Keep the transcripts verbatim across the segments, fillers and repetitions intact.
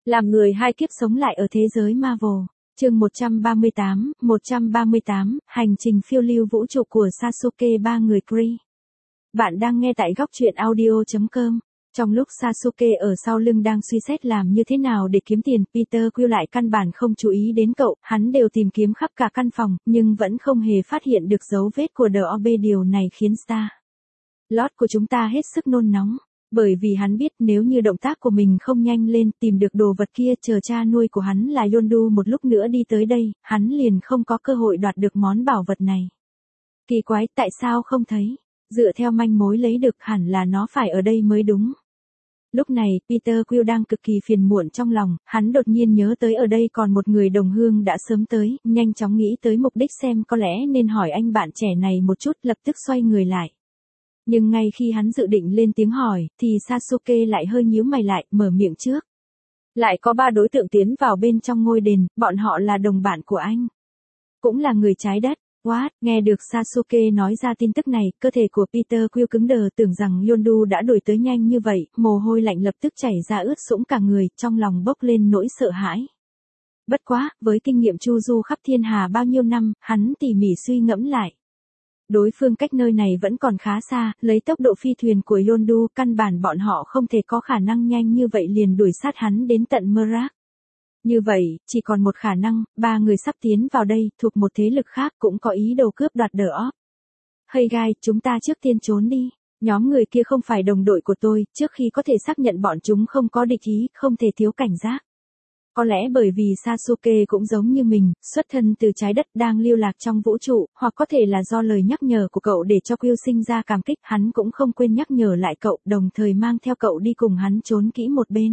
Làm người hai kiếp sống lại ở thế giới Marvel. Chương một trăm ba mươi tám, một trăm ba mươi tám, hành trình phiêu lưu vũ trụ của Sasuke ba người Kree. Bạn đang nghe tại góc truyện audio chấm com. Trong lúc Sasuke ở sau lưng đang suy xét làm như thế nào để kiếm tiền, Peter Quill lại căn bản không chú ý đến cậu, hắn đều tìm kiếm khắp cả căn phòng, nhưng vẫn không hề phát hiện được dấu vết của The Orb. Điều này khiến Star Lord của chúng ta hết sức nôn nóng. Bởi vì hắn biết nếu như động tác của mình không nhanh lên tìm được đồ vật kia, chờ cha nuôi của hắn là Yondu một lúc nữa đi tới đây, hắn liền không có cơ hội đoạt được món bảo vật này. Kỳ quái, tại sao không thấy? Dựa theo manh mối lấy được hẳn là nó phải ở đây mới đúng. Lúc này, Peter Quill đang cực kỳ phiền muộn trong lòng, hắn đột nhiên nhớ tới ở đây còn một người đồng hương đã sớm tới, nhanh chóng nghĩ tới mục đích xem có lẽ nên hỏi anh bạn trẻ này một chút, lập tức xoay người lại. Nhưng ngay khi hắn dự định lên tiếng hỏi, thì Sasuke lại hơi nhíu mày lại, mở miệng trước. Lại có ba đối tượng tiến vào bên trong ngôi đền, bọn họ là đồng bạn của anh. Cũng là người trái đất. What? Nghe được Sasuke nói ra tin tức này, cơ thể của Peter Quill cứng đờ, tưởng rằng Yondu đã đuổi tới nhanh như vậy, mồ hôi lạnh lập tức chảy ra ướt sũng cả người, trong lòng bốc lên nỗi sợ hãi. Bất quá, với kinh nghiệm chu du khắp thiên hà bao nhiêu năm, hắn tỉ mỉ suy ngẫm lại. Đối phương cách nơi này vẫn còn khá xa, lấy tốc độ phi thuyền của Yondu, căn bản bọn họ không thể có khả năng nhanh như vậy liền đuổi sát hắn đến tận Merak. Như vậy, chỉ còn một khả năng, ba người sắp tiến vào đây, thuộc một thế lực khác cũng có ý đồ cướp đoạt The Orb. Hey guys, chúng ta trước tiên trốn đi. Nhóm người kia không phải đồng đội của tôi, trước khi có thể xác nhận bọn chúng không có địch ý, không thể thiếu cảnh giác. Có lẽ bởi vì Sasuke cũng giống như mình, xuất thân từ trái đất đang lưu lạc trong vũ trụ, hoặc có thể là do lời nhắc nhở của cậu để cho Quill sinh ra cảm kích, hắn cũng không quên nhắc nhở lại cậu, đồng thời mang theo cậu đi cùng hắn trốn kỹ một bên.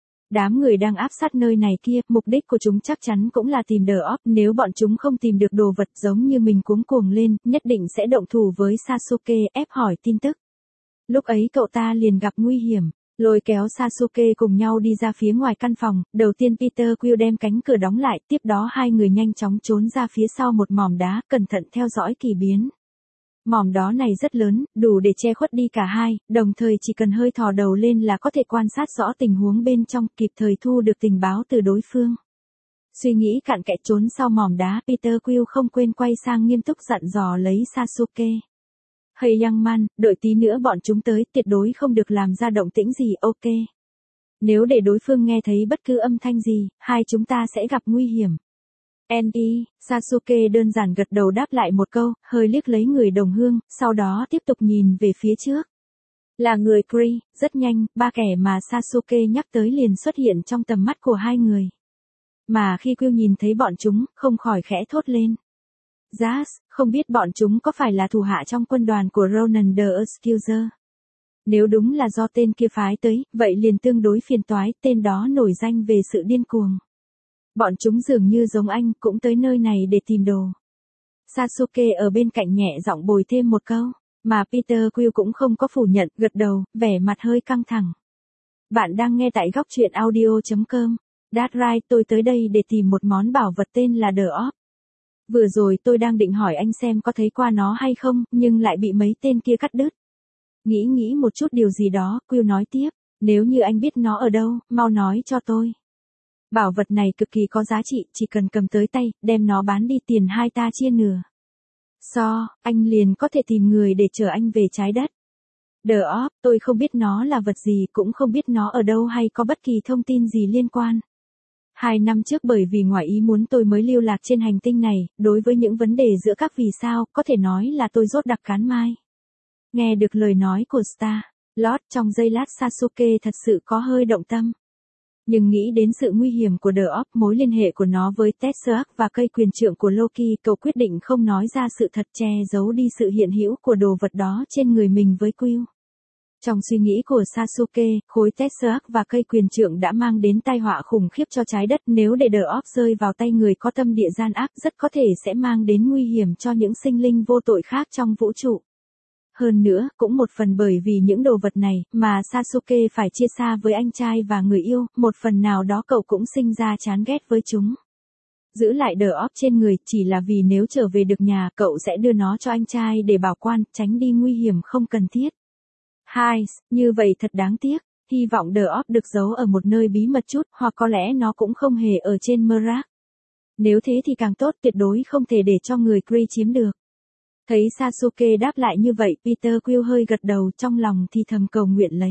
Đám người đang áp sát nơi này kia, mục đích của chúng chắc chắn cũng là tìm The Orb, nếu bọn chúng không tìm được đồ vật giống như mình cuống cuồng lên, nhất định sẽ động thủ với Sasuke, ép hỏi tin tức. Lúc ấy cậu ta liền gặp nguy hiểm. Lôi kéo Sasuke cùng nhau đi ra phía ngoài căn phòng, đầu tiên Peter Quill đem cánh cửa đóng lại, tiếp đó hai người nhanh chóng trốn ra phía sau một mỏm đá, cẩn thận theo dõi kỳ biến. Mỏm đó này rất lớn, đủ để che khuất đi cả hai, đồng thời chỉ cần hơi thò đầu lên là có thể quan sát rõ tình huống bên trong, kịp thời thu được tình báo từ đối phương. Suy nghĩ cặn kẽ trốn sau mỏm đá, Peter Quill không quên quay sang nghiêm túc dặn dò lấy Sasuke. Hey young man, đợi tí nữa bọn chúng tới, tuyệt đối không được làm ra động tĩnh gì, ok? Nếu để đối phương nghe thấy bất cứ âm thanh gì, hai chúng ta sẽ gặp nguy hiểm. N.E. Sasuke đơn giản gật đầu đáp lại một câu, hơi liếc lấy người đồng hương, sau đó tiếp tục nhìn về phía trước. Là người Kree, rất nhanh, ba kẻ mà Sasuke nhắc tới liền xuất hiện trong tầm mắt của hai người. Mà khi Quill nhìn thấy bọn chúng, không khỏi khẽ thốt lên. Zaz, không biết bọn chúng có phải là thủ hạ trong quân đoàn của Ronan the Accuser? Nếu đúng là do tên kia phái tới, vậy liền tương đối phiền toái, tên đó nổi danh về sự điên cuồng. Bọn chúng dường như giống anh, cũng tới nơi này để tìm đồ. Sasuke ở bên cạnh nhẹ giọng bồi thêm một câu, mà Peter Quill cũng không có phủ nhận, gật đầu, vẻ mặt hơi căng thẳng. Bạn đang nghe tại góc truyện audio chấm com. That's right, tôi tới đây để tìm một món bảo vật tên là The Orb. Vừa rồi tôi đang định hỏi anh xem có thấy qua nó hay không, nhưng lại bị mấy tên kia cắt đứt. Nghĩ nghĩ một chút điều gì đó, Quill nói tiếp, nếu như anh biết nó ở đâu, mau nói cho tôi. Bảo vật này cực kỳ có giá trị, chỉ cần cầm tới tay, đem nó bán đi, tiền hai ta chia nửa. So, anh liền có thể tìm người để chở anh về trái đất. The Orb, tôi không biết nó là vật gì, cũng không biết nó ở đâu hay có bất kỳ thông tin gì liên quan. Hai năm trước bởi vì ngoài ý muốn tôi mới lưu lạc trên hành tinh này, đối với những vấn đề giữa các vì sao, có thể nói là tôi rốt đặc cán mai. Nghe được lời nói của Star Lord, trong giây lát Sasuke thật sự có hơi động tâm. Nhưng nghĩ đến sự nguy hiểm của The Orb, mối liên hệ của nó với Tesseract và cây quyền trượng của Loki, cậu quyết định không nói ra sự thật, che giấu đi sự hiện hữu của đồ vật đó trên người mình với Quill. Trong suy nghĩ của Sasuke, khối Tesseract và cây quyền trượng đã mang đến tai họa khủng khiếp cho trái đất, nếu để The Orb rơi vào tay người có tâm địa gian ác, rất có thể sẽ mang đến nguy hiểm cho những sinh linh vô tội khác trong vũ trụ. Hơn nữa, cũng một phần bởi vì những đồ vật này, mà Sasuke phải chia xa với anh trai và người yêu, một phần nào đó cậu cũng sinh ra chán ghét với chúng. Giữ lại The Orb trên người, chỉ là vì nếu trở về được nhà, cậu sẽ đưa nó cho anh trai để bảo quan, tránh đi nguy hiểm không cần thiết. Hai, như vậy thật đáng tiếc. hy vọng The Orb được giấu ở một nơi bí mật chút, hoặc có lẽ nó cũng không hề ở trên Merak. Nếu thế thì càng tốt, tuyệt đối không thể để cho người Kree chiếm được. Thấy Sasuke đáp lại như vậy, Peter Quill hơi gật đầu, trong lòng thì thầm cầu nguyện lấy.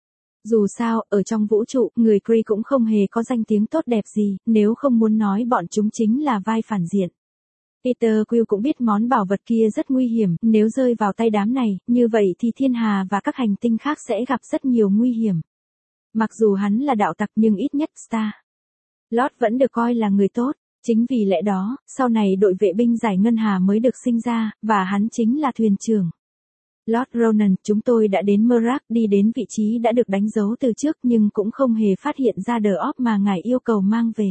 Dù sao, ở trong vũ trụ, người Kree cũng không hề có danh tiếng tốt đẹp gì, nếu không muốn nói bọn chúng chính là vai phản diện. Peter Quill cũng biết món bảo vật kia rất nguy hiểm, nếu rơi vào tay đám này, như vậy thì thiên hà và các hành tinh khác sẽ gặp rất nhiều nguy hiểm. Mặc dù hắn là đạo tặc nhưng ít nhất Star Lord vẫn được coi là người tốt. Chính vì lẽ đó, sau này đội vệ binh giải ngân hà mới được sinh ra, và hắn chính là thuyền trưởng. Lord Ronan, chúng tôi đã đến Merak, đi đến vị trí đã được đánh dấu từ trước nhưng cũng không hề phát hiện ra The Orb mà ngài yêu cầu mang về.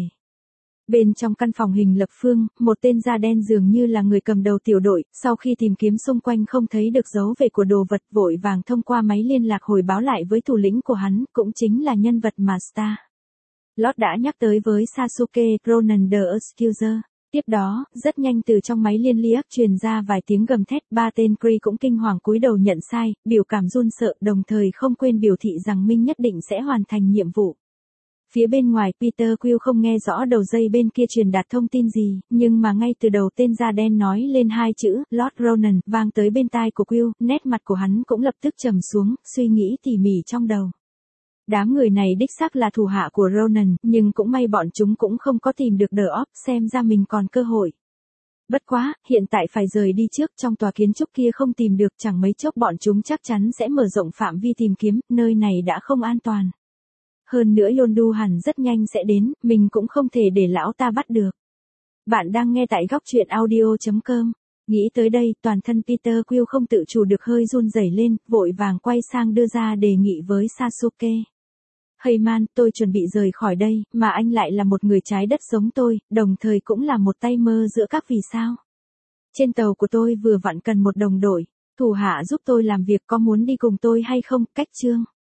Bên trong căn phòng hình lập phương, một tên da đen dường như là người cầm đầu tiểu đội, sau khi tìm kiếm xung quanh không thấy được dấu vết của đồ vật, vội vàng thông qua máy liên lạc hồi báo lại với thủ lĩnh của hắn, cũng chính là nhân vật mà Star Lord đã nhắc tới với Sasuke, Ronan the Accuser. Tiếp đó, rất nhanh từ trong máy liên liếc truyền ra vài tiếng gầm thét, ba tên Kree cũng kinh hoàng cúi đầu nhận sai, biểu cảm run sợ, đồng thời không quên biểu thị rằng mình nhất định sẽ hoàn thành nhiệm vụ. Phía bên ngoài, Peter Quill không nghe rõ đầu dây bên kia truyền đạt thông tin gì, nhưng mà ngay từ đầu tên da đen nói lên hai chữ, Lord Ronan, vang tới bên tai của Quill, nét mặt của hắn cũng lập tức trầm xuống, suy nghĩ tỉ mỉ trong đầu. Đám người này đích xác là thủ hạ của Ronan, nhưng cũng may bọn chúng cũng không có tìm được The Orb, xem ra mình còn cơ hội. Bất quá, hiện tại phải rời đi trước, trong tòa kiến trúc kia không tìm được, chẳng mấy chốc bọn chúng chắc chắn sẽ mở rộng phạm vi tìm kiếm, nơi này đã không an toàn. Hơn nữa Yondu hẳn rất nhanh sẽ đến, mình cũng không thể để lão ta bắt được. Bạn đang nghe tại góc truyện audio chấm com. Nghĩ tới đây, toàn thân Peter Quill không tự chủ được hơi run rẩy lên, vội vàng quay sang đưa ra đề nghị với Sasuke. Hey man, tôi chuẩn bị rời khỏi đây, mà anh lại là một người trái đất giống tôi, đồng thời cũng là một tay mơ giữa các vì sao. Trên tàu của tôi vừa vặn cần một đồng đội, thủ hạ giúp tôi làm việc, có muốn đi cùng tôi hay không, cách chương.